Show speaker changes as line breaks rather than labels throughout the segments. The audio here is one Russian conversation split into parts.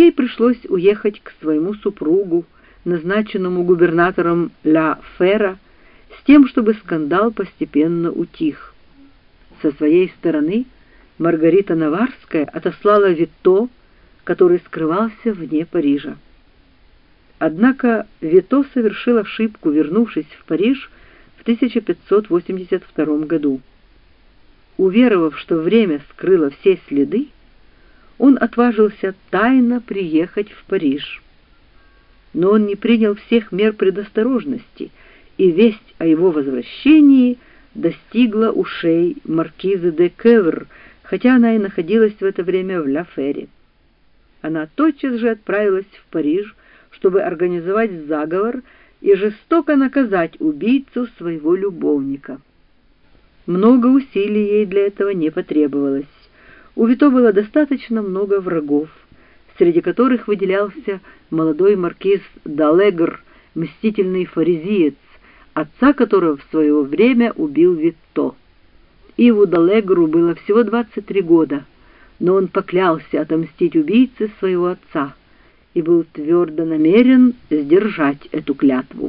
ей пришлось уехать к своему супругу, назначенному губернатором Ля Фера, с тем, чтобы скандал постепенно утих. Со своей стороны Маргарита Наварская отослала Вито, который скрывался вне Парижа. Однако Вито совершил ошибку, вернувшись в Париж в 1582 году. Уверовав, что время скрыло все следы, он отважился тайно приехать в Париж. Но он не принял всех мер предосторожности, и весть о его возвращении достигла ушей маркизы де Кевр, хотя она и находилась в это время в Ля Фере. Она тотчас же отправилась в Париж, чтобы организовать заговор и жестоко наказать убийцу своего любовника. Много усилий ей для этого не потребовалось. У Вито было достаточно много врагов, среди которых выделялся молодой маркиз д'Алегр, мстительный фаризиец, отца которого в свое время убил Вито. Иву д'Алегру было всего 23 года, но он поклялся отомстить убийце своего отца и был твердо намерен сдержать эту клятву.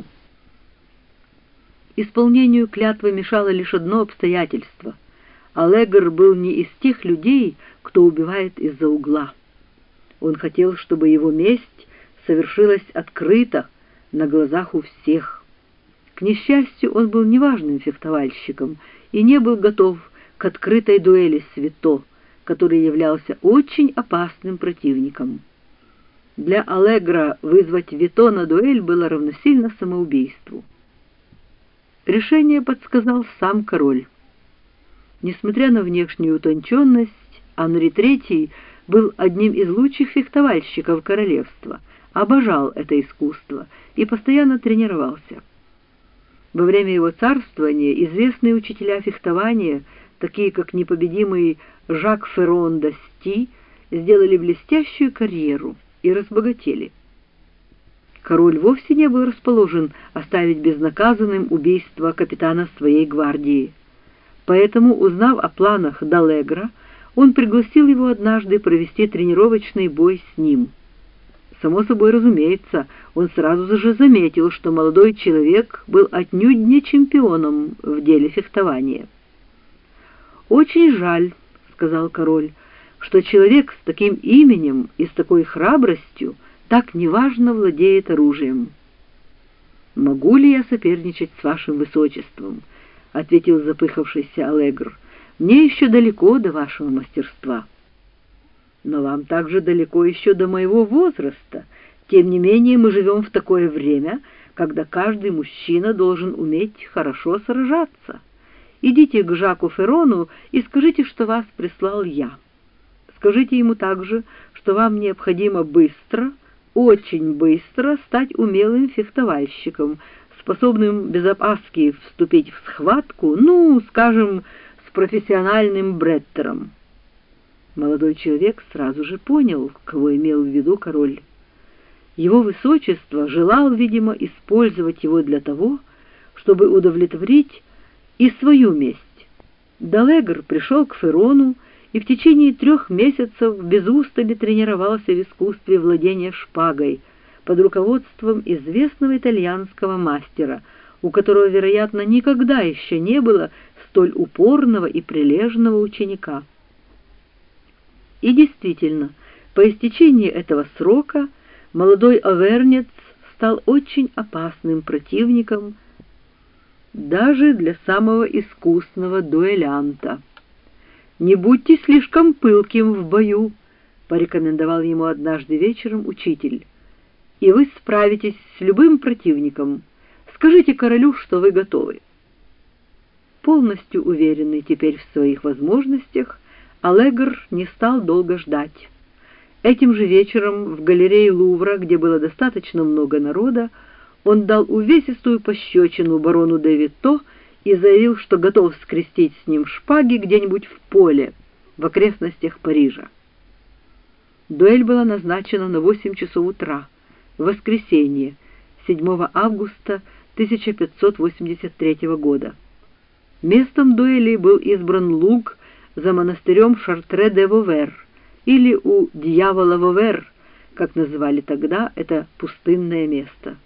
Исполнению клятвы мешало лишь одно обстоятельство. Алегр был не из тех людей, кто убивает из-за угла. Он хотел, чтобы его месть совершилась открыто, на глазах у всех. К несчастью, он был неважным фехтовальщиком и не был готов к открытой дуэли с Вито, который являлся очень опасным противником. Для Алегра вызвать Вито на дуэль было равносильно самоубийству. Решение подсказал сам король. Несмотря на внешнюю утонченность, Анри III был одним из лучших фехтовальщиков королевства, обожал это искусство и постоянно тренировался. Во время его царствования известные учителя фехтования, такие как непобедимый Жак Феррон d'Асти, сделали блестящую карьеру и разбогатели. Король вовсе не был расположен оставить безнаказанным убийство капитана своей гвардии. Поэтому, узнав о планах д'Алегра, он пригласил его однажды провести тренировочный бой с ним. Само собой разумеется, он сразу же заметил, что молодой человек был отнюдь не чемпионом в деле фехтования. «Очень жаль, — сказал король, — что человек с таким именем и с такой храбростью так неважно владеет оружием». «Могу ли я соперничать с вашим высочеством?» — ответил запыхавшийся Алегр. «Мне еще далеко до вашего мастерства». «Но вам также далеко еще до моего возраста. Тем не менее мы живем в такое время, когда каждый мужчина должен уметь хорошо сражаться. Идите к Жаку Феррону и скажите, что вас прислал я. Скажите ему также, что вам необходимо быстро, очень быстро стать умелым фехтовальщиком, способным без опаски вступить в схватку, скажем, с профессиональным бреттером». Молодой человек сразу же понял, кого имел в виду король. Его высочество желал, видимо, использовать его для того, чтобы удовлетворить и свою месть. д'Алегр пришел к Феррону и в течение 3 месяцев без устали тренировался в искусстве владения шпагой под руководством известного итальянского мастера, у которого, вероятно, никогда еще не было столь упорного и прилежного ученика. И действительно, по истечении этого срока молодой авернец стал очень опасным противником даже для самого искусного дуэлянта. «Не будьте слишком пылким в бою», — порекомендовал ему однажды вечером учитель, «и вы справитесь с любым противником. Скажите королю, что вы готовы». Полностью уверенный теперь в своих возможностях, Алегр не стал долго ждать. Этим же вечером в галерее Лувра, где было достаточно много народа, он дал увесистую пощечину барону де Вито и заявил, что готов скрестить с ним шпаги где-нибудь в поле, в окрестностях Парижа. Дуэль была назначена на 8 часов утра, в воскресенье, 7 августа 1583 года. Местом дуэли был избран луг за монастырем Шартре-де-Вовер, или у Дьявола Вовер, как называли тогда это пустынное место.